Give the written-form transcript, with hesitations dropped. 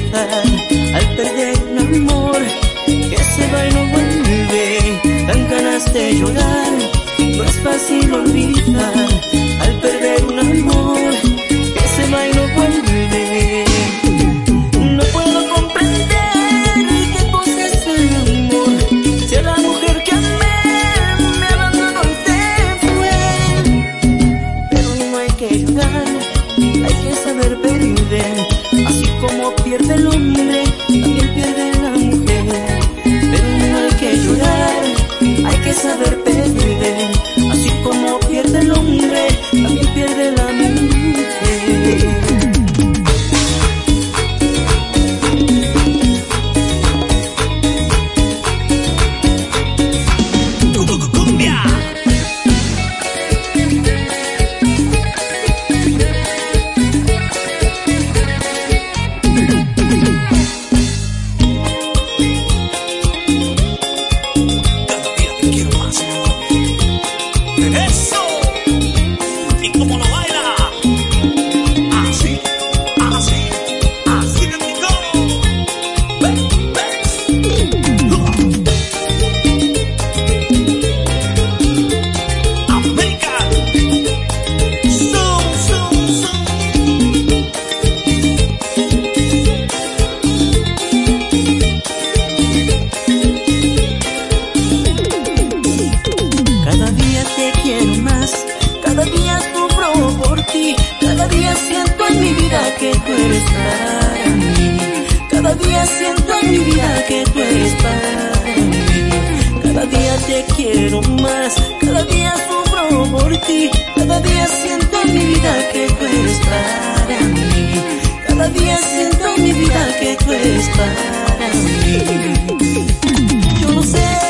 olvidar al perder un amor que se va y no vuelve. Dan ganas de llorar, no es fácil olvidar al perder un amor que se va y no vuelve. No puedo comprender qué cosa es el amor, si a la mujer que amé me abandonó y se fue. Pero no hay que llorar, hay que saber perder, así como pierde el hombre, también pierde la mujer. Pero no hay que llorar, hay que saber perder, así como pierde el hombre, también pierde la mujer. Cada día sufro por ti, cada día siento en mi vida que tú eres para mí. Cada día siento en mi vida que tú eres para mí. Cada día te quiero más, cada día sufro por ti. Cada día siento en mi vida que tú eres para mí. Cada día siento en mi vida que tú eres para mí. Yo no sé